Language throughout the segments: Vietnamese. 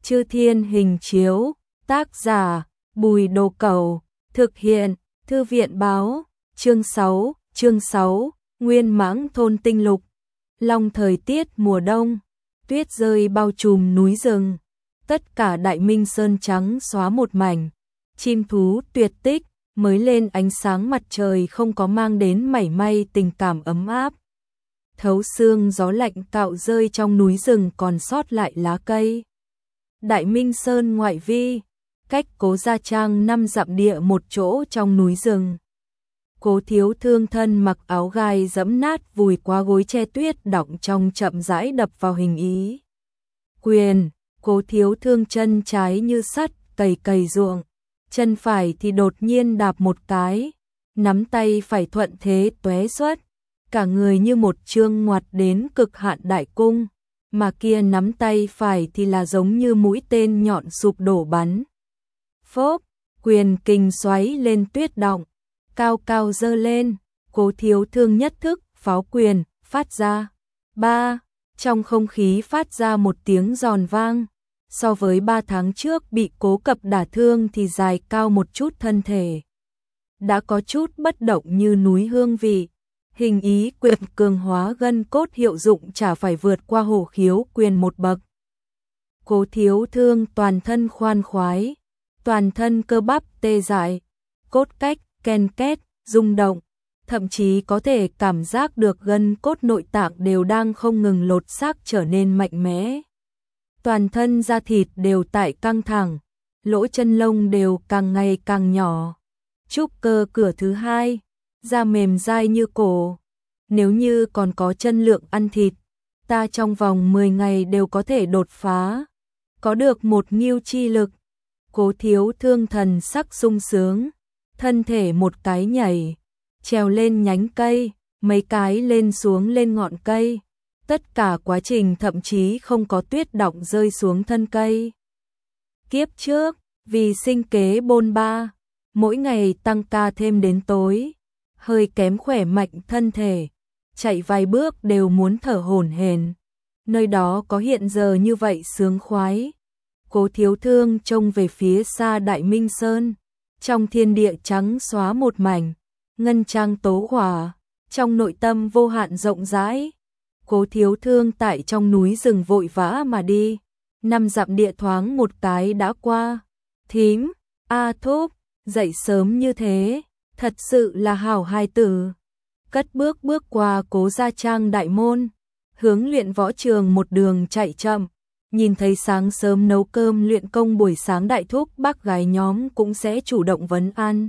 Chư Thiên Hình Chiếu, tác giả Bùi Đồ Cẩu, thực hiện Thư viện báo, chương 6, Nguyên Mãng Thôn Tinh Lục. Long thời tiết mùa đông, tuyết rơi bao trùm núi rừng, tất cả Đại Minh Sơn trắng xóa một mảnh, chim thú tuyệt tích, mới lên ánh sáng mặt trời không có mang đến mảy may tình cảm ấm áp. Thấu xương gió lạnh cạo rơi trong núi rừng còn sót lại lá cây. Đại Minh Sơn ngoại vi, cách Cố Gia Trang 5 dặm địa một chỗ trong núi rừng. Cố Thiếu Thương thân mặc áo gai dẫm nát vùi qua gối che tuyết đọng trong chậm rãi đập vào hình ý. Quyền, Cố Thiếu Thương chân trái như sắt cày cày ruộng, chân phải thì đột nhiên đạp một cái, nắm tay phải thuận thế tóe xuất, cả người như một chương ngoặt đến cực hạn đại cung, mà kia nắm tay phải thì là giống như mũi tên nhọn sụp đổ bắn. Phốp, quyền kình xoáy lên tuyết đọng, cao cao dơ lên, Cố Thiếu Thương nhất thức pháo quyền phát ra. Ba, trong không khí phát ra một tiếng giòn vang. So với 3 tháng trước bị Cố Cập đả thương thì dài cao một chút thân thể. Đã có chút bất động như núi hương vị. Hình ý quyền cường hóa gân cốt hiệu dụng chả phải vượt qua hổ khiếu quyền một bậc. Cố Thiếu Thương toàn thân khoan khoái, toàn thân cơ bắp tê dại, cốt cách, ken két, rung động, thậm chí có thể cảm giác được gân cốt nội tạng đều đang không ngừng lột xác trở nên mạnh mẽ. Toàn thân da thịt đều tại căng thẳng, lỗ chân lông đều càng ngày càng nhỏ. Trúc cơ cửa thứ 2, da mềm dai như cổ. Nếu như còn có chân lượng ăn thịt, ta trong vòng 10 ngày đều có thể đột phá, có được một ngưu chi lực. Cố Thiếu Thương thần sắc sung sướng, thân thể một cái nhảy, trèo lên nhánh cây, mấy cái lên xuống lên ngọn cây. Tất cả quá trình thậm chí không có tuyết đọng rơi xuống thân cây. Kiếp trước, vì sinh kế bôn ba, mỗi ngày tăng ca thêm đến tối, hơi kém khỏe mạnh thân thể, chạy vài bước đều muốn thở hổn hển. Nơi đó có hiện giờ như vậy sướng khoái. Cố Thiếu Thương trông về phía xa Đại Minh Sơn, trong thiên địa trắng xóa một mảnh, ngân trang tố hỏa, trong nội tâm vô hạn rộng rãi. Cố Thiếu Thương tại trong núi rừng vội vã mà đi, 5 dặm địa thoáng một cái đã qua. Thím, Thúc, dậy sớm như thế, thật sự là hảo hài tử. Cất bước bước qua Cố Gia Trang đại môn, hướng luyện võ trường một đường chạy chậm, nhìn thấy sáng sớm nấu cơm luyện công buổi sáng đại thúc bác gái nhóm cũng sẽ chủ động vấn an.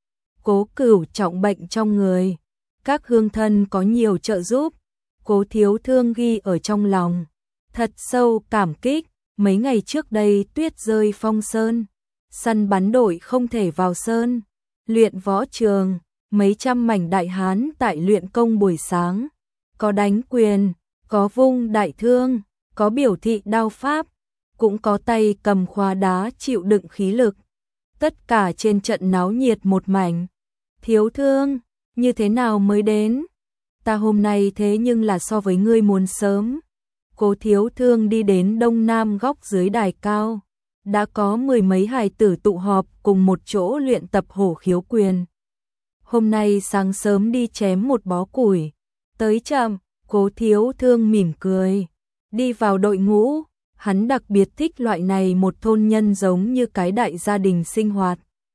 Cố Cửu trọng bệnh trong người, các hương thân có nhiều trợ giúp. Cố Thiếu Thương ghi ở trong lòng, thật sâu cảm kích. Mấy ngày trước đây tuyết rơi phong sơn, săn bắn đội không thể vào sơn. Luyện võ trường, mấy trăm mảnh đại hán tại luyện công buổi sáng, có đánh quyền, có vung đại thương, có biểu thị đao pháp, cũng có tay cầm khóa đá chịu đựng khí lực. Tất cả trên trận náo nhiệt một mảnh. Thiếu Thương, như thế nào mới đến? Ta hôm nay thế nhưng là so với ngươi muốn sớm. Cố Thiếu Thương đi đến đông nam góc dưới đài cao, đã có 10 mấy hài tử tụ họp cùng một chỗ luyện tập hổ khiếu quyền. Hôm nay sáng sớm đi chém một bó củi, tới chậm. Cố Thiếu Thương mỉm cười, đi vào đội ngũ. Hắn đặc biệt thích loại này một thôn nhân giống như cái đại gia đình sinh hoạt.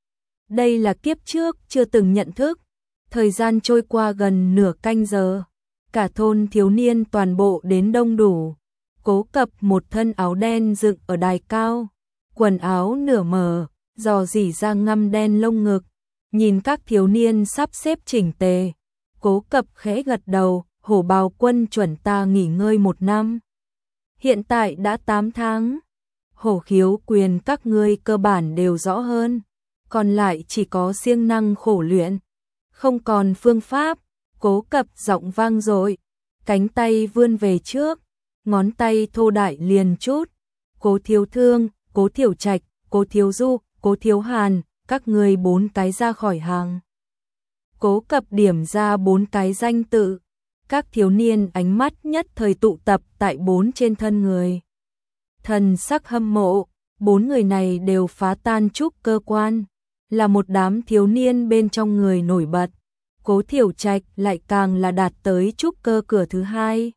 Đây là kiếp trước chưa từng nhận thức. Thời gian trôi qua gần nửa canh giờ, cả thôn thiếu niên toàn bộ đến đông đủ. Cố Cập một thân áo đen dựng ở đài cao, quần áo nửa mờ, rò rỉ ra ngăm đen lông ngực. Nhìn các thiếu niên sắp xếp chỉnh tề, Cố Cập khẽ gật đầu. Hổ bào quân chuẩn ta nghỉ ngơi 1 năm, hiện tại đã 8 tháng. Hổ khiếu quyền các ngươi cơ bản đều rõ hơn, còn lại chỉ có siêng năng khổ luyện, không còn phương pháp. Cố Cập giọng vang dội, cánh tay vươn về trước, ngón tay thô đại liền chút. Cố Thiếu Thương, Cố Thiểu Trạch, Cố Thiếu Du, Cố Thiếu Hàn, các ngươi 4 cái ra khỏi hàng. Cố Cập điểm ra 4 cái danh tự. Các thiếu niên ánh mắt nhất thời tụ tập tại 4 trên thân người. thần sắc hâm mộ, 4 người này đều phá tan trúc cơ quan, là một đám thiếu niên bên trong người nổi bật. Cố Thiểu Trạch lại càng là đạt tới trúc cơ cửa thứ 2.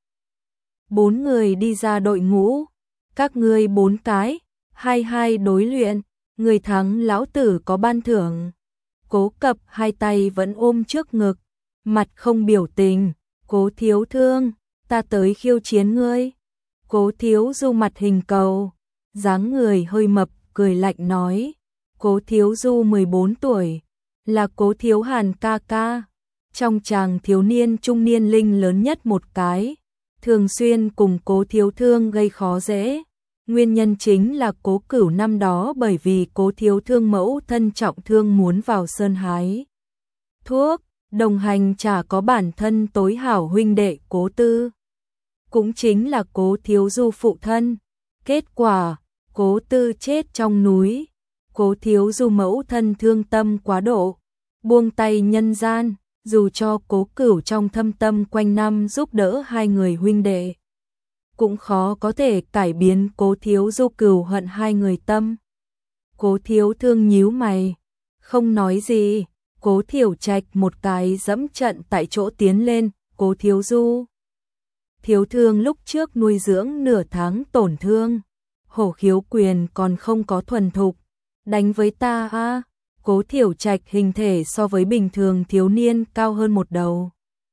4 người đi ra đội ngũ, các ngươi 4 cái, 22 đối luyện, người thắng lão tử có ban thưởng. Cố Cập hai tay vẫn ôm trước ngực, mặt không biểu tình. Cố Thiếu Thương, ta tới khiêu chiến ngươi. Cố Thiếu Du mặt hình cầu, dáng người hơi mập, cười lạnh nói. Cố Thiếu Du 14 tuổi, là Cố Thiếu Hàn ca ca, trong chàng thiếu niên trung niên linh lớn nhất một cái, thường xuyên cùng Cố Thiếu Thương gây khó dễ. Nguyên nhân chính là Cố Cửu năm đó bởi vì Cố Thiếu Thương mẫu thân trọng thương muốn vào sơn hái thuốc, đồng hành chả có bản thân tối hảo huynh đệ Cố Tư, cũng chính là Cố Thiếu Du phụ thân. Kết quả, Cố Tư chết trong núi. Cố Thiếu Du mẫu thân thương tâm quá độ, buông tay nhân gian, dù cho Cố Cửu trong thâm tâm quanh năm giúp đỡ hai người huynh đệ, cũng khó có thể cải biến Cố Thiếu Du cừu hận hai người tâm. Cố Thiếu Thương nhíu mày, không nói gì. Cố Thiểu Trạch một cái dẫm trận tại chỗ tiến lên. Cố Thiếu Du, Thiếu Thương lúc trước nuôi dưỡng nửa tháng tổn thương, hổ khiếu quyền còn không có thuần thục, đánh với ta a. Cố Thiểu Trạch hình thể so với bình thường thiếu niên cao hơn một đầu.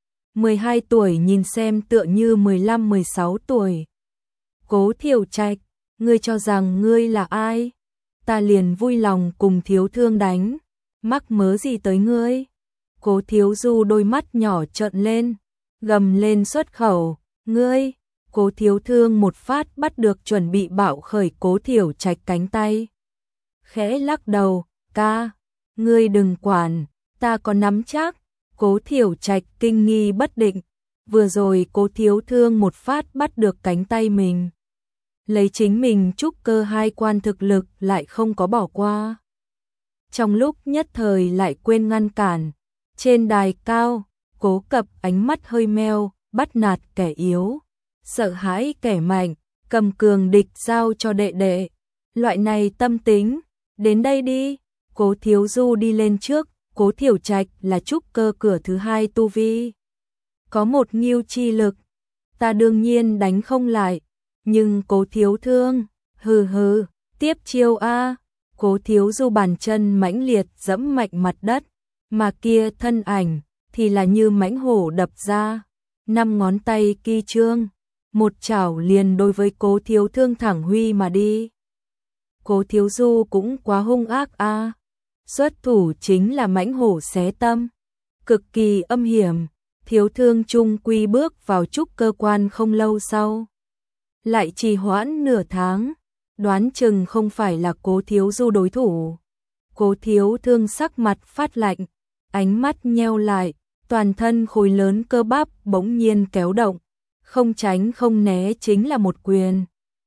12 tuổi nhìn xem tựa như 15-16 tuổi. Cố Thiểu Trạch, ngươi cho rằng ngươi là ai? Ta liền vui lòng cùng Thiếu Thương đánh, mắc mớ gì tới ngươi? Cố Thiếu Du đôi mắt nhỏ trợn lên, gầm lên xuất khẩu, ngươi. Cố Thiếu Thương một phát bắt được chuẩn bị bạo khởi Cố Thiểu Trạch cánh tay, khẽ lắc đầu, ca, ngươi đừng quản, ta có nắm chắc. Cố Thiểu Trạch kinh nghi bất định, vừa rồi Cố Thiếu Thương một phát bắt được cánh tay mình, lấy chính mình trúc cơ 2 quan thực lực lại không có bỏ qua. Trong lúc nhất thời lại quên ngăn cản. Trên đài cao, Cố Cập ánh mắt hơi meo, bắt nạt kẻ yếu, sợ hãi kẻ mạnh, cầm cường địch giao cho đệ đệ. Loại này tâm tính, đến đây đi. Cố Thiếu Du đi lên trước. Cố Thiểu Trạch là trúc cơ cửa thứ 2 tu vi, có một ngưu chi lực, ta đương nhiên đánh không lại, nhưng Cố Thiếu Thương, hừ hừ, tiếp chiêu a. Cố Thiếu Du bàn chân mãnh liệt dẫm mạnh mặt đất, mà kia thân ảnh thì là như mãnh hổ đập ra, 5 ngón tay kỳ trương, một chảo liền đối với Cố Thiếu Thương thẳng huy mà đi. Cố Thiếu Du cũng quá hung ác a. Xuất thủ chính là mãnh hổ xé tâm, cực kỳ âm hiểm. Thiếu Thương trung quy bước vào trúc cơ quan không lâu sau, lại trì hoãn nửa tháng, đoán chừng không phải là Cố Thiếu Du đối thủ. Cố Thiếu Thương sắc mặt phát lạnh, ánh mắt nheo lại, toàn thân khối lớn cơ bắp bỗng nhiên kéo động, không tránh không né chính là một quyền.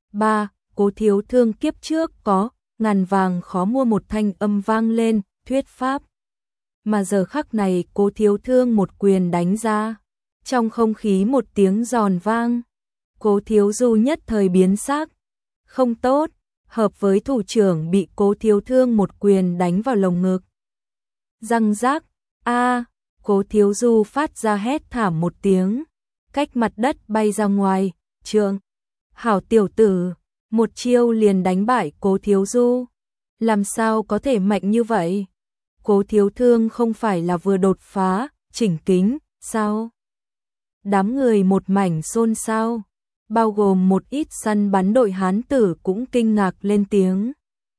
Cố Thiếu Thương kiếp trước có ngàn vàng khó mua một thanh âm vang lên, thuyết pháp. Mà giờ khắc này Cố Thiếu Thương một quyền đánh ra, trong không khí một tiếng giòn vang. Cố Thiếu Du nhất thời biến sắc, không tốt, hợp với thủ trưởng bị Cố Thiếu Thương một quyền đánh vào lồng ngực. Răng rác, a. Cố Thiếu Du phát ra hét thảm một tiếng, cách mặt đất bay ra ngoài. Trượng, hảo tiểu tử, một chiêu liền đánh bại Cố Thiếu Du, làm sao có thể mạnh như vậy? Cố Thiếu Thương không phải là vừa đột phá, chỉnh kính, sao? Đám người một mảnh xôn xao, bao gồm một ít săn bắn đội hán tử cũng kinh ngạc lên tiếng.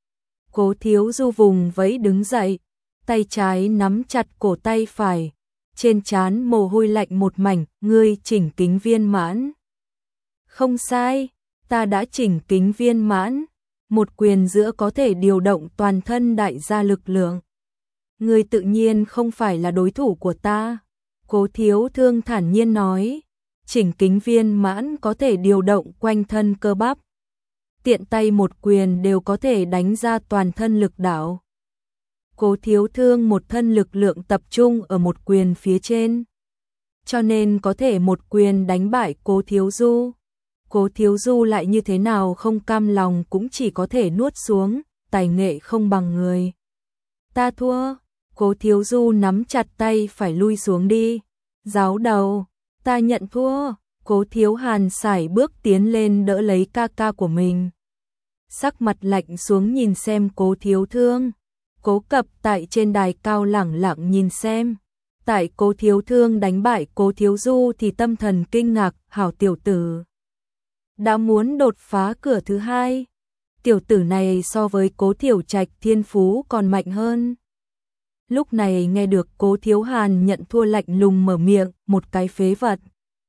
Cố Thiếu Du vùng vẫy đứng dậy, tay trái nắm chặt cổ tay phải, trên trán mồ hôi lạnh một mảnh, ngươi chỉnh kính viên mãn. Không sai, ta đã chỉnh kính viên mãn, một quyền giữa có thể điều động toàn thân đại gia lực lượng. Ngươi tự nhiên không phải là đối thủ của ta. Cố Thiếu Thương thản nhiên nói, chỉnh kính viên mãn có thể điều động quanh thân cơ bắp, tiện tay một quyền đều có thể đánh ra toàn thân lực đạo. Cố Thiếu Thương một thân lực lượng tập trung ở một quyền phía trên, cho nên có thể một quyền đánh bại Cố Thiếu Du. Cố Thiếu Du lại như thế nào không cam lòng cũng chỉ có thể nuốt xuống, tài nghệ không bằng người. Ta thua. Cố Thiếu Du nắm chặt tay phải lui xuống đi. Giáo đầu, ta nhận thua. Cố Thiếu Hàn sải bước tiến lên đỡ lấy ca ca của mình. Sắc mặt lạnh xuống nhìn xem Cố Thiếu Thương. Cố Cập tại trên đài cao lẳng lặng nhìn xem. Tại Cố Thiếu Thương đánh bại Cố Thiếu Du thì tâm thần kinh ngạc, hảo tiểu tử. Đã muốn đột phá cửa thứ hai. Tiểu tử này so với Cố Thiểu Trạch thiên phú còn mạnh hơn. Lúc này nghe được Cố Thiếu Hàn nhận thua lạnh lùng mở miệng, một cái phế vật.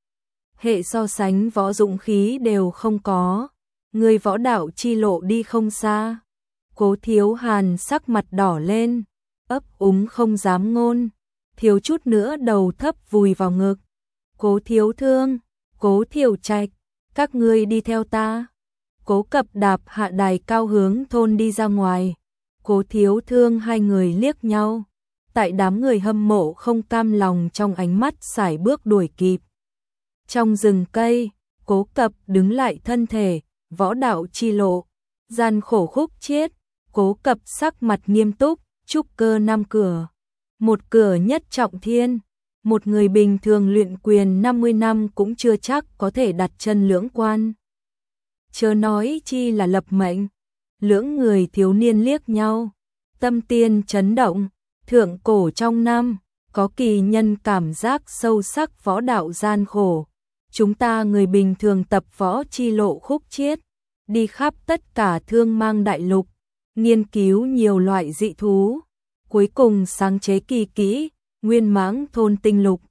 Hệ so sánh võ dụng khí đều không có. Người võ đạo chi lộ đi không xa. Cố Thiếu Hàn sắc mặt đỏ lên, ấp úng không dám ngôn, thiếu chút nữa đầu thấp vùi vào ngực. Cố Thiếu Thương, Cố Thiểu Trạch, các ngươi đi theo ta. Cố Cập đạp hạ đài cao hướng thôn đi ra ngoài. Cố Thiếu Thương hai người liếc nhau. Tại đám người hâm mộ không cam lòng trong ánh mắt sải bước đuổi kịp. Trong rừng cây, Cố Cập đứng lại thân thể, võ đạo chi lộ, gian khổ khúc chiết. Cố Cập sắc mặt nghiêm túc, trúc cơ 5 cửa. Một cửa nhất trọng thiên. Một người bình thường luyện quyền 50 năm cũng chưa chắc có thể đặt chân lưỡng quan. Chớ nói chi là lập mệnh. Lưỡng người thiếu niên liếc nhau. Tâm tiên chấn động. Thượng cổ trong năm, có kỳ nhân cảm giác sâu sắc võ đạo gian khổ. Chúng ta người bình thường tập võ chi lộ khúc chiết, đi khắp tất cả thương mang đại lục, nghiên cứu nhiều loại dị thú, cuối cùng sáng chế kỳ kỹ, Nguyên Mãng Thôn Tinh Lục.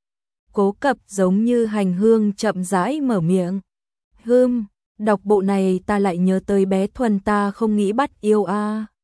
Cố Cập giống như hành hương chậm rãi mở miệng. Đọc bộ này ta lại nhớ tới bé Thuần ta không nghĩ bắt yêu a.